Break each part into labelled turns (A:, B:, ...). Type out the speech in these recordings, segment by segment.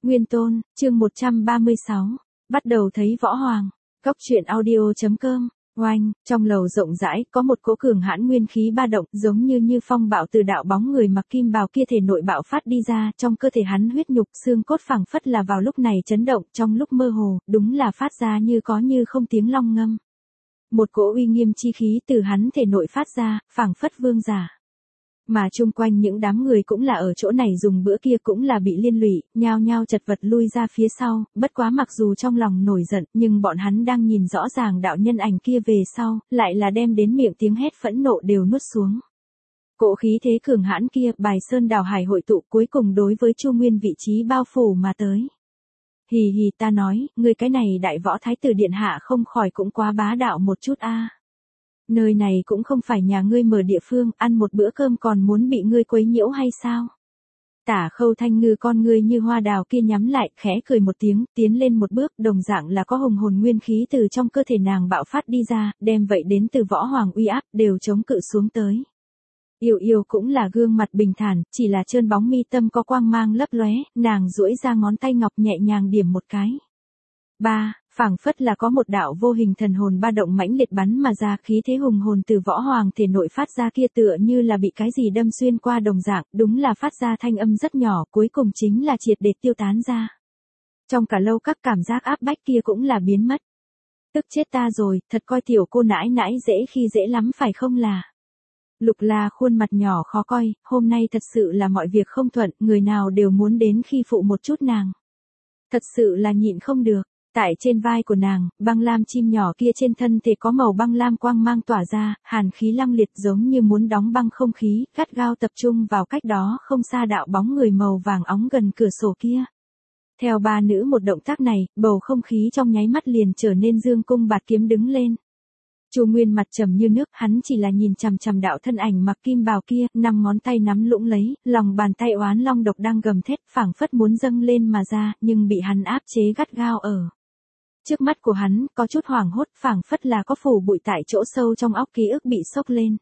A: Nguyên Tôn, chương 136. Bắt đầu thấy Võ Hoàng. Góc truyện audio.com. Oanh, trong lầu rộng rãi, có một cỗ cường hãn nguyên khí ba động, giống như phong bạo từ đạo bóng người mặc kim bào kia thể nội bạo phát đi ra, trong cơ thể hắn huyết nhục, xương cốt phảng phất là vào lúc này chấn động, trong lúc mơ hồ, đúng là phát ra như có như không tiếng long ngâm. Một cỗ uy nghiêm chi khí từ hắn thể nội phát ra, phảng phất vương giả. Mà chung quanh những đám người cũng là ở chỗ này dùng bữa kia cũng là bị liên lụy, nhao nhao chật vật lui ra phía sau, bất quá mặc dù trong lòng nổi giận, nhưng bọn hắn đang nhìn rõ ràng đạo nhân ảnh kia về sau, lại là đem đến miệng tiếng hét phẫn nộ đều nuốt xuống. Cỗ khí thế cường hãn kia, bài sơn đảo hải hội tụ cuối cùng đối với Chu Nguyên vị trí bao phủ mà tới. Hì hì, ta nói, ngươi cái này đại võ thái tử điện hạ không khỏi cũng quá bá đạo một chút a. Nơi này cũng không phải nhà ngươi mở địa phương, ăn một bữa cơm còn muốn bị ngươi quấy nhiễu hay sao? Tả Khâu Thanh Ngư con ngươi như hoa đào kia nhắm lại, khẽ cười một tiếng, tiến lên một bước, đồng dạng là có hùng hồn nguyên khí từ trong cơ thể nàng bạo phát đi ra, đem vậy đến từ Võ Hoàng uy áp, đều chống cự xuống tới. Yêu yêu cũng là gương mặt bình thản, chỉ là trơn bóng mi tâm có quang mang lấp lóe, nàng duỗi ra ngón tay ngọc nhẹ nhàng điểm một cái. Phảng phất là có một đạo vô hình thần hồn ba động mãnh liệt bắn mà ra, khí thế hùng hồn từ Võ Hoàng thể nội phát ra kia tựa như là bị cái gì đâm xuyên qua đồng dạng, đúng là phát ra thanh âm rất nhỏ, cuối cùng chính là triệt để tiêu tán ra. Trong cả lâu các cảm giác áp bách kia cũng là biến mất. Tức chết ta rồi, thật coi tiểu cô nãi nãi dễ khi dễ lắm phải không là? Lục La khuôn mặt nhỏ khó coi, hôm nay thật sự là mọi việc không thuận, người nào đều muốn đến khi phụ một chút nàng. Thật sự là nhịn không được. Tại trên vai của nàng, băng lam chim nhỏ kia trên thân thể có màu băng lam quang mang tỏa ra, hàn khí lăng liệt giống như muốn đóng băng không khí, gắt gao tập trung vào cách đó không xa đạo bóng người màu vàng óng gần cửa sổ kia. Theo ba nữ một động tác này, bầu không khí trong nháy mắt liền trở nên dương cung bạt kiếm đứng lên. Chu Nguyên mặt trầm như nước, hắn chỉ là nhìn chằm chằm đạo thân ảnh mặc kim bào kia, năm ngón tay nắm lũng lấy, lòng bàn tay oán long độc đang gầm thét, phảng phất muốn dâng lên mà ra, nhưng bị hắn áp chế gắt gao ở. Trước mắt của hắn, có chút hoảng hốt, phảng phất là có phủ bụi tại chỗ sâu trong óc ký ức bị sốc lên.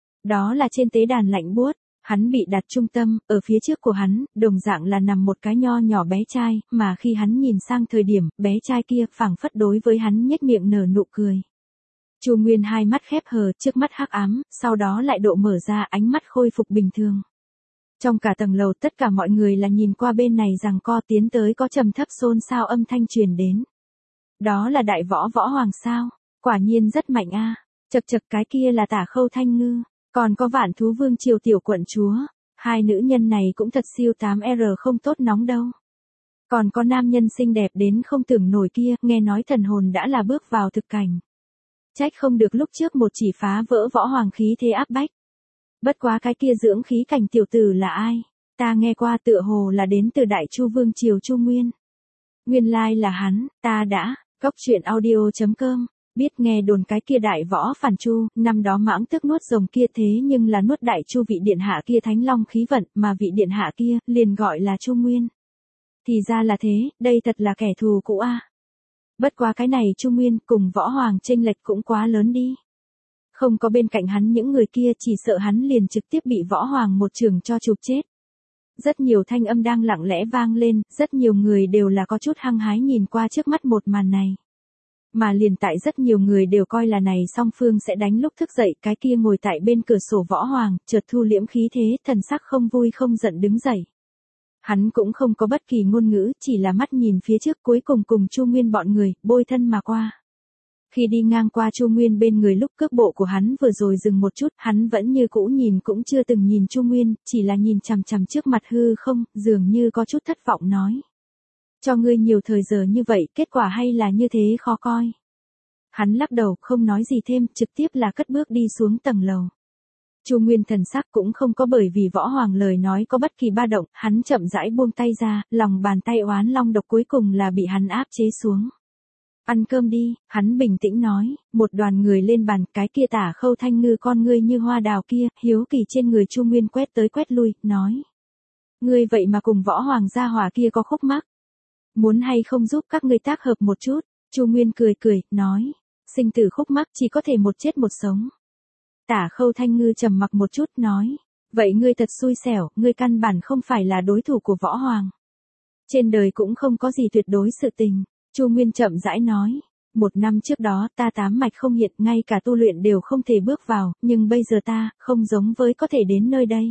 A: Đó là trên tế đàn lạnh buốt, hắn bị đặt trung tâm, ở phía trước của hắn, đồng dạng là nằm một cái nho nhỏ bé trai, mà khi hắn nhìn sang thời điểm, bé trai kia phảng phất đối với hắn nhếch miệng nở nụ cười. Chu Nguyên hai mắt khép hờ, trước mắt hắc ám, sau đó lại độ mở ra, ánh mắt khôi phục bình thường. Trong cả tầng lầu tất cả mọi người là nhìn qua bên này giằng co tiến tới có trầm thấp xôn xao âm thanh truyền đến. Đó là đại võ Võ Hoàng sao? Quả nhiên rất mạnh a. Chậc chậc, cái kia là Tả Khâu Thanh Ngư, còn có Vạn Thú Vương Triều tiểu quận chúa, hai nữ nhân này cũng thật siêu 8R không tốt nóng đâu. Còn có nam nhân xinh đẹp đến không tưởng nổi kia, nghe nói thần hồn đã là bước vào thực cảnh. Trách không được lúc trước một chỉ phá vỡ Võ Hoàng khí thế áp bách. Bất quá cái kia dưỡng khí cảnh tiểu tử là ai? Ta nghe qua tựa hồ là đến từ Đại Chu Vương Triều Chu Nguyên. Nguyên lai là hắn, ta đã. Góc truyện audio.com, biết nghe đồn cái kia đại võ phản Chu, năm đó mãng tức nuốt rồng kia thế nhưng là nuốt Đại Chu vị điện hạ kia thánh long khí vận, mà vị điện hạ kia, liền gọi là Chu Nguyên. Thì ra là thế, đây thật là kẻ thù cũ a. Bất quá cái này Chu Nguyên cùng Võ Hoàng chênh lệch cũng quá lớn đi. Không có bên cạnh hắn những người kia chỉ sợ hắn liền trực tiếp bị Võ Hoàng một chưởng cho chụp chết. Rất nhiều thanh âm đang lặng lẽ vang lên, rất nhiều người đều là có chút hăng hái nhìn qua trước mắt một màn này. Mà liền tại rất nhiều người đều coi là này song phương sẽ đánh lúc thức dậy, cái kia ngồi tại bên cửa sổ Võ Hoàng, chợt thu liễm khí thế, thần sắc không vui không giận đứng dậy. Hắn cũng không có bất kỳ ngôn ngữ, chỉ là mắt nhìn phía trước, cuối cùng cùng Chu Nguyên bọn người, bôi thân mà qua. Khi đi ngang qua Chu Nguyên bên người lúc cước bộ của hắn vừa rồi dừng một chút, hắn vẫn như cũ nhìn cũng chưa từng nhìn Chu Nguyên, chỉ là nhìn chằm chằm trước mặt hư không, dường như có chút thất vọng nói. Cho ngươi nhiều thời giờ như vậy, kết quả hay là như thế khó coi. Hắn lắc đầu, không nói gì thêm, trực tiếp là cất bước đi xuống tầng lầu. Chu Nguyên thần sắc cũng không có bởi vì Võ Hoàng lời nói có bất kỳ ba động, hắn chậm rãi buông tay ra, lòng bàn tay oán long độc cuối cùng là bị hắn áp chế xuống. Ăn cơm đi, hắn bình tĩnh nói, một đoàn người lên bàn, cái kia Tả Khâu Thanh Ngư con ngươi như hoa đào kia, hiếu kỳ trên người Chu Nguyên quét tới quét lui, nói. Ngươi vậy mà cùng Võ Hoàng gia hỏa kia có khúc mắc. Muốn hay không giúp các ngươi tác hợp một chút, Chu Nguyên cười cười, nói. Sinh tử khúc mắc chỉ có thể một chết một sống. Tả Khâu Thanh Ngư trầm mặc một chút, nói. Vậy ngươi thật xui xẻo, ngươi căn bản không phải là đối thủ của Võ Hoàng. Trên đời cũng không có gì tuyệt đối sự tình, Chu Nguyên chậm rãi nói. 1 năm trước đó ta tám mạch không hiện, ngay cả tu luyện đều không thể bước vào, nhưng bây giờ ta, không giống với có thể đến nơi đây.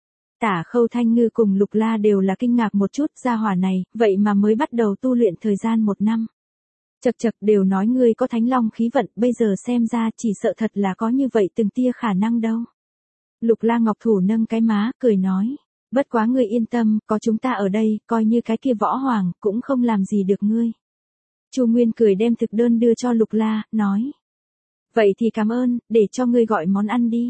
A: Tả Khâu Thanh Ngư cùng Lục La đều là kinh ngạc một chút, gia hỏa này, vậy mà mới bắt đầu tu luyện thời gian 1 năm. Chậc chậc, đều nói ngươi có thánh long khí vận, bây giờ xem ra chỉ sợ thật là có như vậy từng tia khả năng đâu. Lục La Ngọc Thủ nâng cái má, cười nói. Bất quá ngươi yên tâm, có chúng ta ở đây, coi như cái kia võ hoàng, cũng không làm gì được ngươi. Chu Nguyên cười đem thực đơn đưa cho Lục La, nói. Vậy thì cảm ơn, để cho ngươi gọi món ăn đi.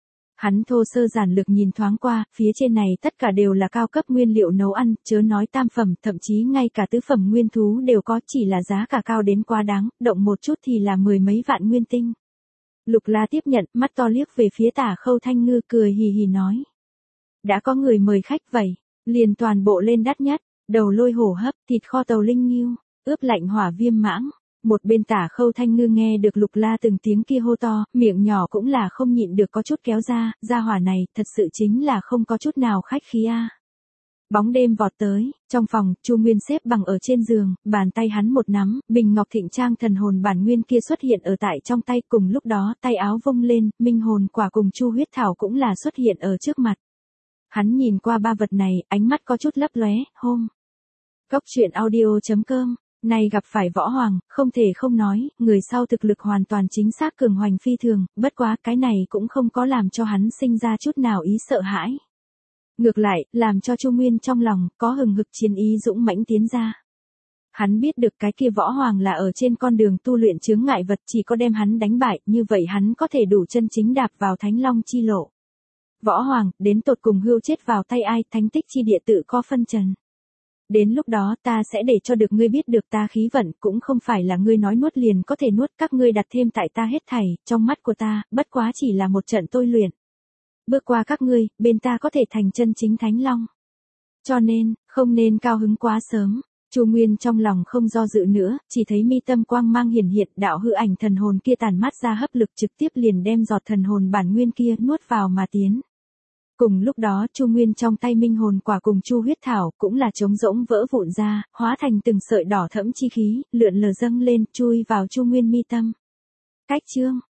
A: Hắn thô sơ giản lược nhìn thoáng qua, phía trên này tất cả đều là cao cấp nguyên liệu nấu ăn, chớ nói tam phẩm, thậm chí ngay cả tứ phẩm nguyên thú đều có, chỉ là giá cả cao đến quá đáng, động một chút thì là 10 mấy vạn nguyên tinh. Lục La tiếp nhận, mắt to liếc về phía Tả Khâu Thanh Ngư, cười hì hì nói. Đã có người mời khách vậy, liền toàn bộ lên đắt nhất, đầu lôi hổ hấp, thịt kho tàu linh nghiêu, ướp lạnh hỏa viêm mãng. Một bên Tả Khâu Thanh Ngư nghe được Lục La từng tiếng kia hô to, miệng nhỏ cũng là không nhịn được có chút kéo ra, gia hỏa này, thật sự chính là không có chút nào khách khí a. Bóng đêm vọt tới, trong phòng, Chu Nguyên xếp bằng ở trên giường, bàn tay hắn một nắm, bình ngọc thịnh trang thần hồn bản nguyên kia xuất hiện ở tại trong tay, cùng lúc đó, tay áo vung lên, minh hồn quả cùng Chu huyết thảo cũng là xuất hiện ở trước mặt. Hắn nhìn qua ba vật này, ánh mắt có chút lấp lóe, hôm. Góc truyện audio.com, này gặp phải võ hoàng, không thể không nói, người sau thực lực hoàn toàn chính xác cường hoành phi thường, bất quá cái này cũng không có làm cho hắn sinh ra chút nào ý sợ hãi. Ngược lại, làm cho Chu Nguyên trong lòng có hừng hực chiến ý dũng mãnh tiến ra. Hắn biết được cái kia võ hoàng là ở trên con đường tu luyện chướng ngại vật, chỉ có đem hắn đánh bại, như vậy hắn có thể đủ chân chính đạp vào thánh long chi lộ. Võ hoàng, đến tột cùng hưu chết vào tay ai, thánh tích chi địa tự có phân trần. Đến lúc đó ta sẽ để cho được ngươi biết được ta khí vận, cũng không phải là ngươi nói nuốt liền có thể nuốt, các ngươi đặt thêm tại ta hết thảy, trong mắt của ta, bất quá chỉ là một trận tôi luyện. Bước qua các ngươi, bên ta có thể thành chân chính thánh long. Cho nên, không nên cao hứng quá sớm. Chu Nguyên trong lòng không do dự nữa, chỉ thấy mi tâm quang mang hiển hiện, đạo hư ảnh thần hồn kia tản mát ra hấp lực trực tiếp liền đem giọt thần hồn bản nguyên kia nuốt vào mà tiến. Cùng lúc đó, Chu Nguyên trong tay minh hồn quả cùng Chu huyết thảo cũng là trống rỗng vỡ vụn ra, hóa thành từng sợi đỏ thẫm chi khí, lượn lờ dâng lên, chui vào Chu Nguyên mi tâm. Cách chương